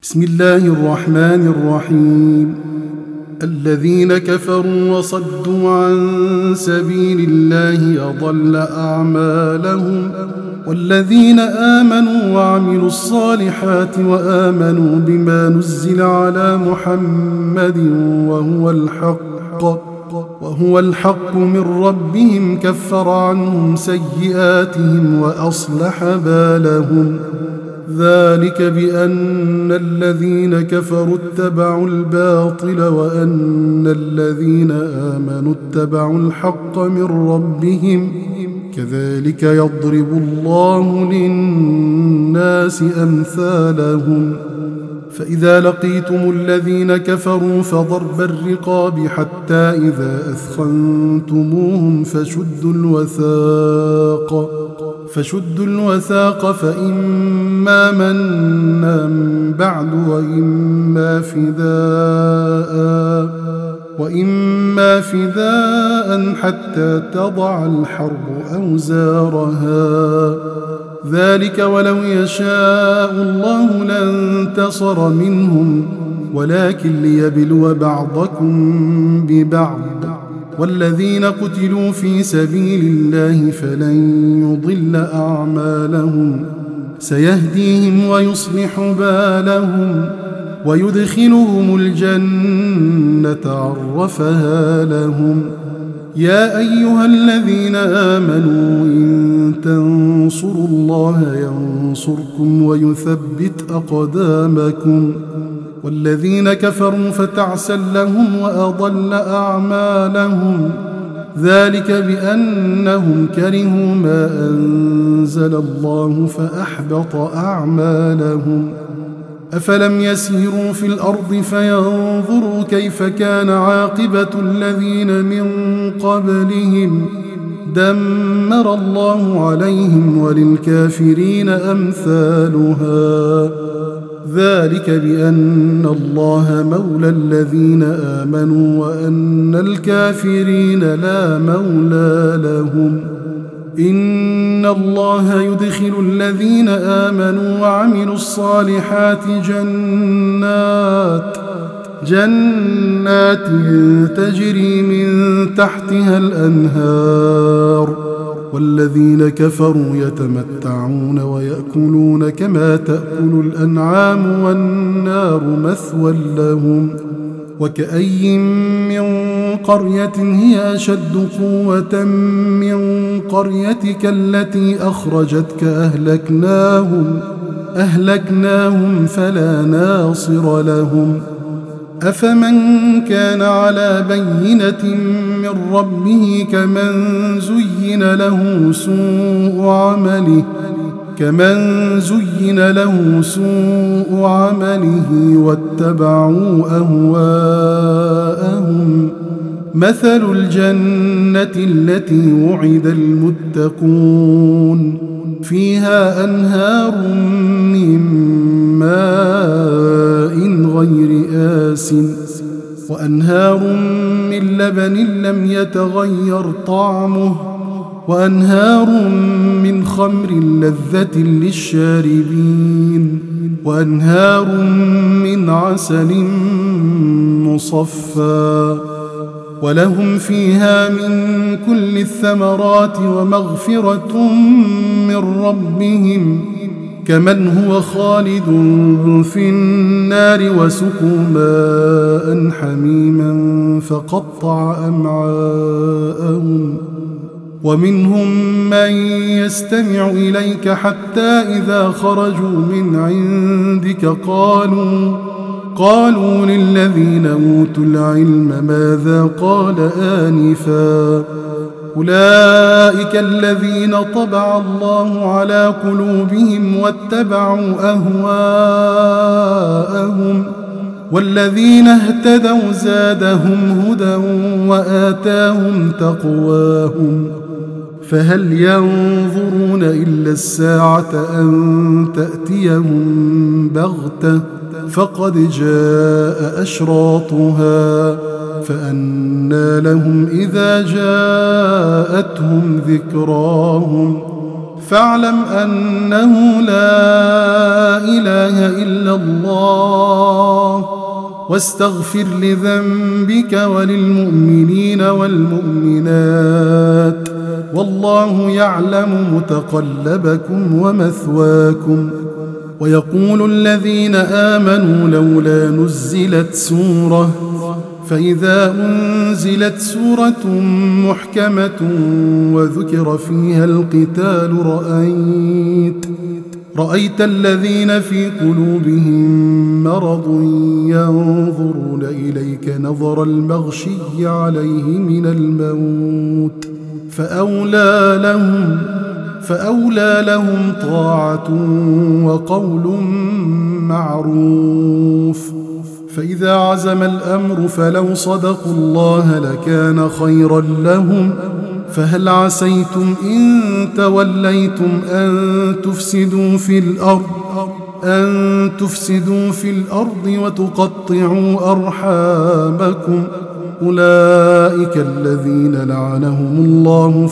بسم الله الرحمن الرحيم. الذين كفروا وصدوا عن سبيل الله أضل أعمالهم، والذين آمنوا وعملوا الصالحات وآمنوا بما نزل على محمد وهو الحق من ربهم كفر عنهم سيئاتهم وأصلح بالهم. ذلك بأن الذين كفروا اتبعوا الباطل وأن الذين آمنوا اتبعوا الحق من ربهم، كذلك يضرب الله للناس أمثالهم. فإذا لقيتم الذين كفروا فضرب الرقاب حتى إذا أثخنتموهم فشدوا الوثاق فإما منا بعد وإما فداء حتى تضع الحرب أوزارها. ذلك ولو يشاء الله لانتصر منهم، ولكن ليبلو بعضكم ببعض. والذين قتلوا في سبيل الله فلن يضل أعمالهم، سيهديهم ويصلح بالهم ويدخلهم الجنة عرفها لهم. يا أيها الذين آمنوا إن تنصروا الله ينصركم ويثبت أقدامكم. والذين كفروا فتعسا لهم وأضل أعمالهم، ذلك بأنهم كرهوا ما أنزل الله فأحبط أعمالهم. أفلم يسيروا في الأرض فينظروا كيف كان عاقبة الذين من قبلهم، دمر الله عليهم وللكافرين أمثالها. ذلك بأن الله مولى الذين آمنوا وأن الكافرين لا مولى لهم. إن الله يدخل الذين آمنوا وعملوا الصالحات جنات تجري من تحتها الأنهار، والذين كفروا يتمتعون ويأكلون كما تأكل الأنعام والنار مثوى لهم. وكأي من قرية هي أشد قوة من قريتك التي أخرجتك أهلكناهم فلا ناصر لهم. أفمن كان على بينة من ربه كمن زين له سوء عمله واتبعوا أهواءهم. مثل الجنة التي وعد المتقون فيها أنهار من ماء غير آسن وأنهار من لبن لم يتغير طعمه وأنهار من خمر لذة للشاربين وأنهار من عسل مصفى. ولهم فيها من كل الثمرات ومغفرة من ربهم، كمن هو خالد في النار وسقوا ماء حميما فقطع أمعاءهم. ومنهم من يستمع إليك حتى إذا خرجوا من عندك قالوا للذين أوتوا العلم ماذا قال آنفا. أولئك الذين طبع الله على قلوبهم واتبعوا أهواءهم، والذين اهتدوا زادهم هدى وآتاهم تقواهم. فهل ينظرون إلا الساعة أن تأتيهم بغتة فقد جاء أشراطها، فأنى لهم إذا جاءتهم ذكراهم. فاعلم أنه لا إله إلا الله واستغفر لذنبك وللمؤمنين والمؤمنات والله يعلم متقلبكم ومثواكم. ويقول الذين آمنوا لولا نزلت سورة، فإذا أنزلت سورة محكمة وذكر فيها القتال رأيت الذين في قلوبهم مرض ينظرون إليك نظر المغشي عليه من الموت، فأولى لهم طاعة وقول معروف. فإذا عزم الأمر فلو صدقوا الله لكان خيرا لهم. فهل عسيتم إن توليتم أن تفسدوا في الأرض وتقطعوا أرحامكم؟ أولئك الذين لعنهم الله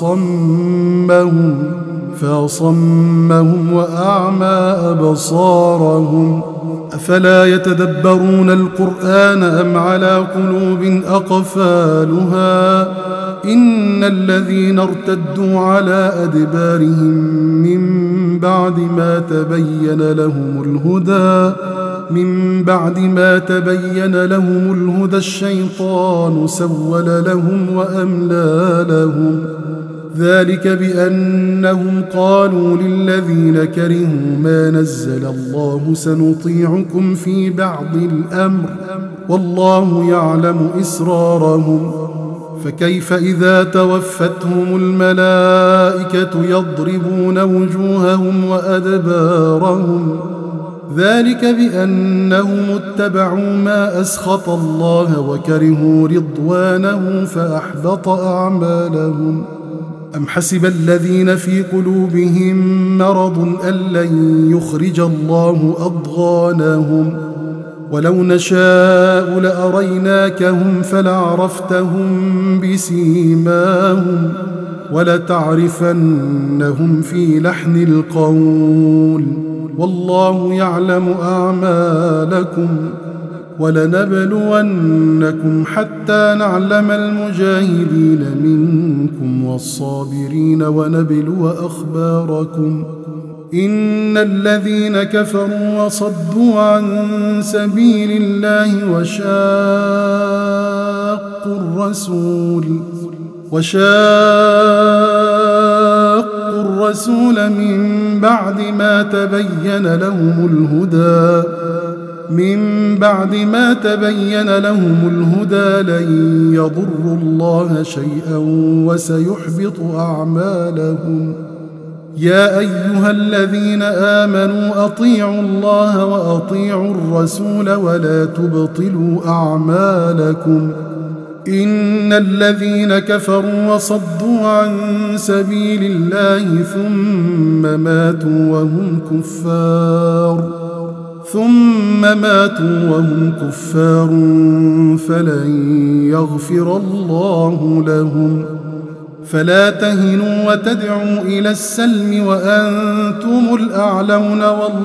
فأصمهم وأعمى أبصارهم. أفلا يتدبرون القرآن أم على قلوب أقفالها؟ إن الذين ارتدوا على أدبارهم من بعد ما تبين لهم الهدى الشيطان سول لهم وأملى لهم. ذلك بأنهم قالوا للذين كرهوا ما نزل الله سنطيعكم في بعض الأمر والله يعلم إسرارهم. فكيف إذا توفتهم الملائكة يضربون وجوههم وأدبارهم؟ ذلك بأنهم اتبعوا ما أسخط الله وكرهوا رضوانه فأحبط أعمالهم. أم حسب الذين في قلوبهم مرض أن لن يخرج الله أضغانهم؟ ولو نشاء لأريناكهم فلعرفتهم بسيماهم ولتعرفنهم في لحن القول والله يعلم أعمالكم. ولنبلونكم حتى نعلم المجاهدين منكم والصابرين ونبلو أخباركم. إن الذين كفروا وصدوا عن سبيل الله وشاقوا الرسول من بعد ما تبين لهم الهدى لن يضروا الله شيئا وسيحبط أعمالهم. يا أيها الذين آمنوا أطيعوا الله وأطيعوا الرسول ولا تبطلوا أعمالكم. إن الذين كفروا وصدوا عن سبيل الله ثم ماتوا وهم كفار فلن يغفر الله لهم. فلا تهنوا وتدعوا إلى السلم وأنتم الأعلون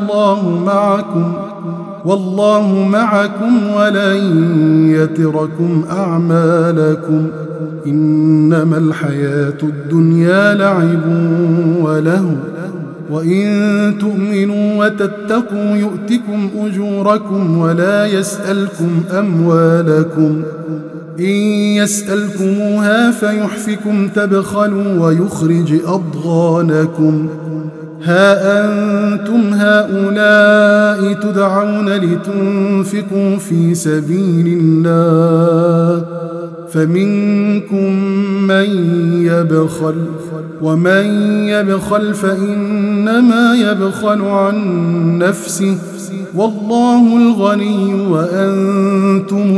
والله معكم ولن يتركم أعمالكم. إنما الحياة الدنيا لعب ولهو وإن تؤمنوا وتتقوا يؤتكم أجوركم ولا يسألكم أموالكم. إن يسألكموها فيحفكم تبخلوا ويخرج أضغانكم. ها أنتم هؤلاء تدعون لتنفقوا في سبيل الله فمنكم من يبخل ومن يبخل فإنما يبخل عن نفسه والله الغني وأنتم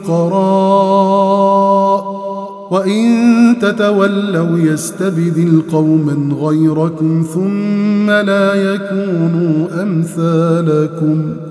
الفقراء وإن تتولوا يستبدل قوما غيركم ثم لا يكونوا أمثالكم.